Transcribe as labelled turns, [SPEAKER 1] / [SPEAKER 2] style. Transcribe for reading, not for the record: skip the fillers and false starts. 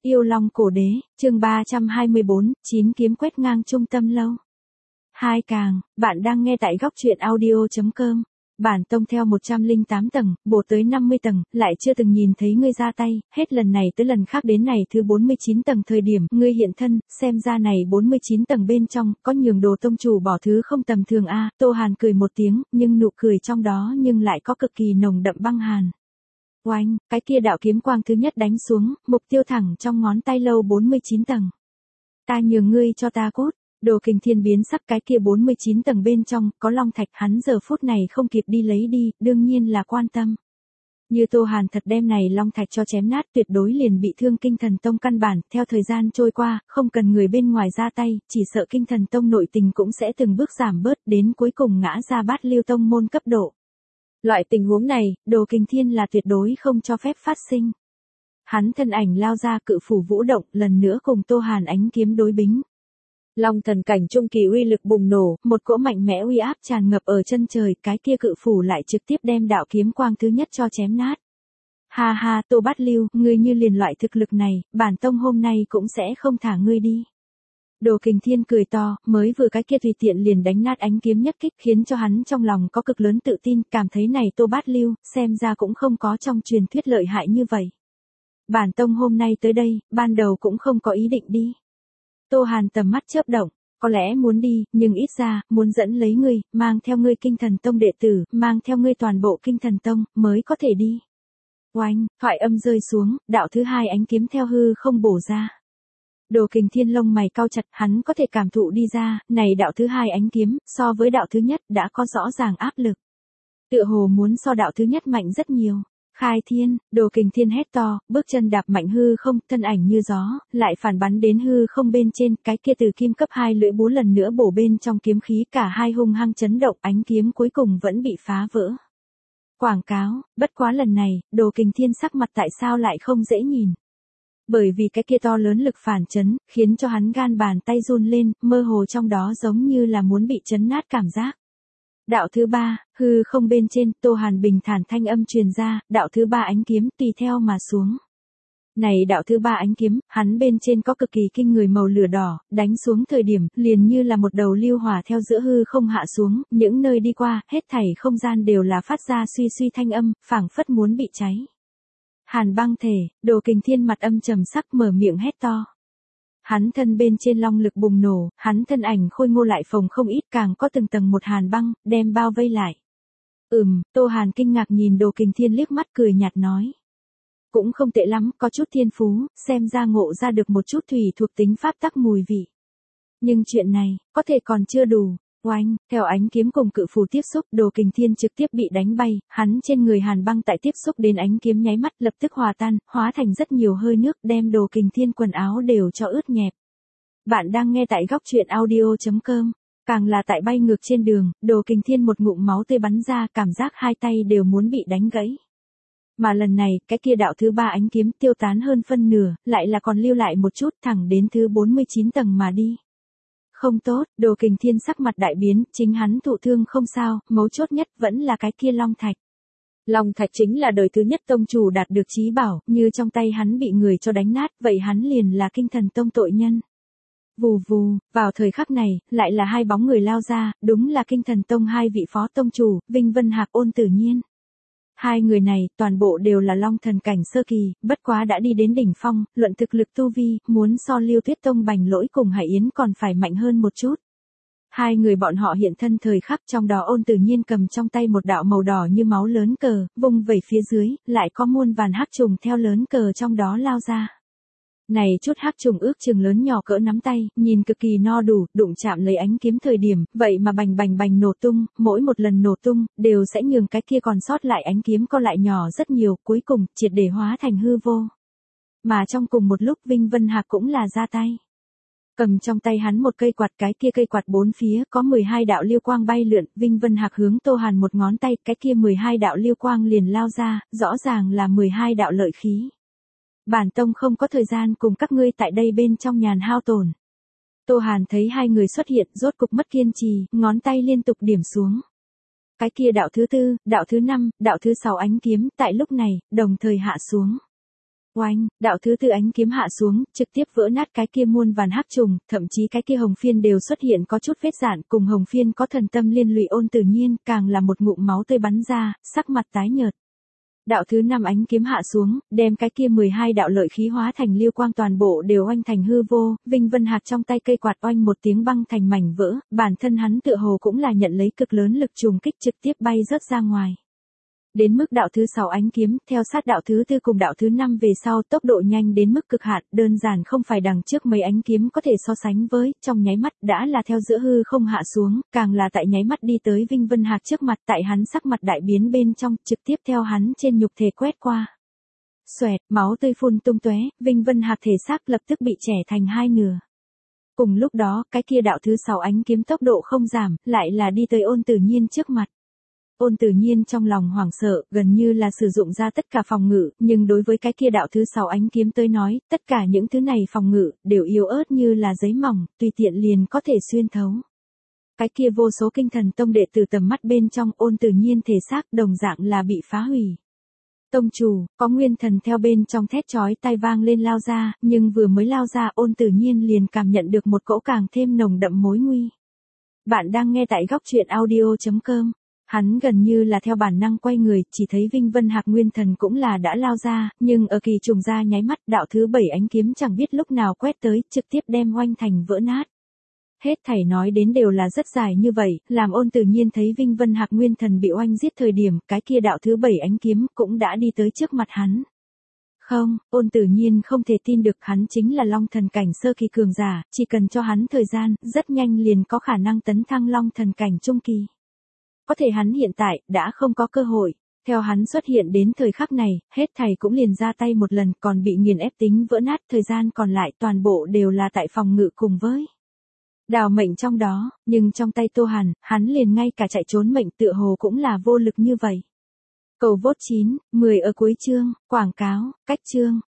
[SPEAKER 1] Yêu Long Cổ Đế, chương 324, 9 kiếm quét ngang trung tâm lâu. Hai càng, bạn đang nghe tại góc truyện audio.com. Bản tông theo 108 tầng, bổ tới 50 tầng, lại chưa từng nhìn thấy ngươi ra tay, hết lần này tới lần khác đến này thứ 49 tầng thời điểm, ngươi hiện thân, xem ra này 49 tầng bên trong, có nhường đồ tông chủ bỏ thứ không tầm thường a. Tô Hàn cười một tiếng, nhưng nụ cười trong đó nhưng lại có cực kỳ nồng đậm băng hàn. Oanh, cái kia đạo kiếm quang thứ nhất đánh xuống, mục tiêu thẳng trong ngón tay lâu 49 tầng. Ta nhường ngươi cho ta cút. Đồ Kình Thiên biến sắc, cái kia 49 tầng bên trong, có long thạch, hắn giờ phút này không kịp đi lấy đi, đương nhiên là quan tâm. Như Tô Hàn thật đem này long thạch cho chém nát, tuyệt đối liền bị thương Kinh Thần Tông căn bản, theo thời gian trôi qua, không cần người bên ngoài ra tay, chỉ sợ Kinh Thần Tông nội tình cũng sẽ từng bước giảm bớt, đến cuối cùng ngã ra Bát Lưu Tông môn cấp độ. Loại tình huống này, Đồ Kình Thiên là tuyệt đối không cho phép phát sinh. Hắn thân ảnh lao ra, cự phủ vũ động, lần nữa cùng Tô Hàn ánh kiếm đối bính. Long thần cảnh trung kỳ uy lực bùng nổ, một cỗ mạnh mẽ uy áp tràn ngập ở chân trời, cái kia cự phủ lại trực tiếp đem đạo kiếm quang thứ nhất cho chém nát. Ha ha, Tô Bát Lưu, ngươi như liền loại thực lực này, bản tông hôm nay cũng sẽ không thả ngươi đi. Đồ Kình Thiên cười to, mới vừa cái kia tùy tiện liền đánh nát ánh kiếm nhất kích, khiến cho hắn trong lòng có cực lớn tự tin, cảm thấy này Tô Bát Lưu, xem ra cũng không có trong truyền thuyết lợi hại như vậy. Bản tông hôm nay tới đây, ban đầu cũng không có ý định đi. Tô Hàn tầm mắt chớp động, có lẽ muốn đi, nhưng ít ra, muốn dẫn lấy ngươi, mang theo ngươi Kinh Thần Tông đệ tử, mang theo ngươi toàn bộ Kinh Thần Tông, mới có thể đi. Oanh, thoại âm rơi xuống, đạo thứ hai ánh kiếm theo hư không bổ ra. Đồ Kình Thiên lông mày cau chặt, hắn có thể cảm thụ đi ra, này đạo thứ hai ánh kiếm, so với đạo thứ nhất, đã có rõ ràng áp lực. Tựa hồ muốn so đạo thứ nhất mạnh rất nhiều. Khai thiên, Đồ Kình Thiên hét to, bước chân đạp mạnh hư không, thân ảnh như gió, lại phản bắn đến hư không bên trên, cái kia từ kim cấp 2 lưỡi búa lần nữa bổ bên trong kiếm khí, cả hai hung hăng chấn động, ánh kiếm cuối cùng vẫn bị phá vỡ. Quảng cáo, bất quá lần này, Đồ Kình Thiên sắc mặt tại sao lại không dễ nhìn. Bởi vì cái kia to lớn lực phản chấn, khiến cho hắn gan bàn tay run lên, mơ hồ trong đó giống như là muốn bị chấn nát cảm giác. Đạo thứ ba, hư không bên trên, Tô Hàn bình thản thanh âm truyền ra, đạo thứ ba ánh kiếm tùy theo mà xuống. Này đạo thứ ba ánh kiếm, hắn bên trên có cực kỳ kinh người màu lửa đỏ, đánh xuống thời điểm, liền như là một đầu lưu hỏa theo giữa hư không hạ xuống, những nơi đi qua, hết thảy không gian đều là phát ra suy suy thanh âm, phảng phất muốn bị cháy. Hàn băng thể, Đồ Kình Thiên mặt âm trầm sắc mở miệng hét to. Hắn thân bên trên long lực bùng nổ, hắn thân ảnh khôi ngô lại phồng không ít, càng có từng tầng một hàn băng, đem bao vây lại. Tô Hàn kinh ngạc nhìn Đồ Kình Thiên liếc mắt cười nhạt nói. Cũng không tệ lắm, có chút thiên phú, xem ra ngộ ra được một chút thủy thuộc tính pháp tắc mùi vị. Nhưng chuyện này, có thể còn chưa đủ. Oanh, theo ánh kiếm cùng cự phù tiếp xúc, Đồ Kình Thiên trực tiếp bị đánh bay, hắn trên người hàn băng tại tiếp xúc đến ánh kiếm nháy mắt lập tức hòa tan, hóa thành rất nhiều hơi nước, đem Đồ Kình Thiên quần áo đều cho ướt nhẹp. Bạn đang nghe tại góc truyện audio.com, càng là tại bay ngược trên đường, Đồ Kình Thiên một ngụm máu tươi bắn ra, cảm giác hai tay đều muốn bị đánh gãy. Mà lần này, cái kia đạo thứ ba ánh kiếm tiêu tán hơn phân nửa, lại là còn lưu lại một chút, thẳng đến thứ 49 tầng mà đi. Không tốt, Đồ Kình Thiên sắc mặt đại biến, chính hắn thụ thương không sao, mấu chốt nhất vẫn là cái kia long thạch. Long thạch chính là đời thứ nhất tông chủ đạt được chí bảo, như trong tay hắn bị người cho đánh nát, vậy hắn liền là Kinh Thần Tông tội nhân. Vù vù, vào thời khắc này, lại là hai bóng người lao ra, đúng là Kinh Thần Tông hai vị phó tông chủ, Vinh Vân Hạc, Ôn Tử Nhiên. Hai người này, toàn bộ đều là long thần cảnh sơ kỳ, bất quá đã đi đến đỉnh phong, luận thực lực tu vi, muốn so Liêu Tuyết Tông Bành Lỗi cùng Hải Yến còn phải mạnh hơn một chút. Hai người bọn họ hiện thân thời khắc, trong đó Ôn Tử Nhiên cầm trong tay một đạo màu đỏ như máu lớn cờ, vung vẩy phía dưới, lại có muôn vàn hắc trùng theo lớn cờ trong đó lao ra. Này chút hắc trùng ước chừng lớn nhỏ cỡ nắm tay, nhìn cực kỳ no đủ, đụng chạm lấy ánh kiếm thời điểm, vậy mà bành bành bành nổ tung, mỗi một lần nổ tung, đều sẽ nhường cái kia còn sót lại ánh kiếm co lại nhỏ rất nhiều, cuối cùng, triệt để hóa thành hư vô. Mà trong cùng một lúc Vinh Vân Hạc cũng là ra tay. Cầm trong tay hắn một cây quạt, cái kia cây quạt bốn phía có 12 đạo liêu quang bay lượn, Vinh Vân Hạc hướng Tô Hàn một ngón tay, cái kia 12 đạo liêu quang liền lao ra, rõ ràng là 12 đạo lợi khí. Bản tông không có thời gian cùng các ngươi tại đây bên trong nhàn hao tổn. Tô Hàn thấy hai người xuất hiện, rốt cục mất kiên trì, ngón tay liên tục điểm xuống. Cái kia đạo thứ tư, đạo thứ năm, đạo thứ sáu ánh kiếm, tại lúc này, đồng thời hạ xuống. Oanh, đạo thứ tư ánh kiếm hạ xuống, trực tiếp vỡ nát cái kia muôn vàn hắc trùng, thậm chí cái kia hồng phiên đều xuất hiện có chút vết rạn, cùng hồng phiên có thần tâm liên lụy Ôn Tử Nhiên, càng là một ngụm máu tươi bắn ra, sắc mặt tái nhợt. Đạo thứ năm ánh kiếm hạ xuống, đem cái kia 12 đạo lợi khí hóa thành lưu quang toàn bộ đều oanh thành hư vô, Vinh Vân Hạc trong tay cây quạt oanh một tiếng băng thành mảnh vỡ, bản thân hắn tựa hồ cũng là nhận lấy cực lớn lực trùng kích trực tiếp bay rớt ra ngoài. Đến mức đạo thứ 6 ánh kiếm, theo sát đạo thứ tư cùng đạo thứ 5 về sau, tốc độ nhanh đến mức cực hạn, đơn giản không phải đằng trước mấy ánh kiếm có thể so sánh với, trong nháy mắt đã là theo giữa hư không hạ xuống, càng là tại nháy mắt đi tới Vinh Vân Hạc trước mặt, tại hắn sắc mặt đại biến bên trong, trực tiếp theo hắn trên nhục thể quét qua. Xoẹt, máu tươi phun tung tóe, Vinh Vân Hạc thể xác lập tức bị chẻ thành hai nửa. Cùng lúc đó, cái kia đạo thứ 6 ánh kiếm tốc độ không giảm, lại là đi tới Ôn Tử Nhiên trước mặt. Ôn Tử Nhiên trong lòng hoảng sợ, gần như là sử dụng ra tất cả phòng ngự, nhưng đối với cái kia đạo thứ 6 ánh kiếm tới nói, tất cả những thứ này phòng ngự, đều yếu ớt như là giấy mỏng, tùy tiện liền có thể xuyên thấu. Cái kia vô số kinh thần tông đệ tử tầm mắt bên trong Ôn Tử Nhiên thể xác đồng dạng là bị phá hủy. Tông chủ, có nguyên thần theo bên trong thét chói tai vang lên lao ra, nhưng vừa mới lao ra Ôn Tử Nhiên liền cảm nhận được một cỗ càng thêm nồng đậm mối nguy. Bạn đang nghe tại góc truyện audio.com. Hắn gần như là theo bản năng quay người, chỉ thấy Vinh Vân Hạc nguyên thần cũng là đã lao ra, nhưng ở kỳ trùng ra nháy mắt đạo thứ 7 ánh kiếm chẳng biết lúc nào quét tới, trực tiếp đem oanh thành vỡ nát. Hết thảy nói đến đều là rất dài như vậy, làm Ôn Tử Nhiên thấy Vinh Vân Hạc nguyên thần bị oanh giết thời điểm, cái kia đạo thứ 7 ánh kiếm cũng đã đi tới trước mặt hắn. Không, Ôn Tử Nhiên không thể tin được hắn chính là Long thần cảnh sơ kỳ cường giả, chỉ cần cho hắn thời gian, rất nhanh liền có khả năng tấn thăng Long thần cảnh trung kỳ. Có thể hắn hiện tại, đã không có cơ hội. Theo hắn xuất hiện đến thời khắc này, hết thảy cũng liền ra tay một lần còn bị nghiền ép tính vỡ nát, thời gian còn lại toàn bộ đều là tại phòng ngự cùng với đào mệnh trong đó, nhưng trong tay Tô Hàn, hắn liền ngay cả chạy trốn mệnh tựa hồ cũng là vô lực như vậy. Cầu vote 9, 10 ở cuối chương, quảng cáo, cách chương.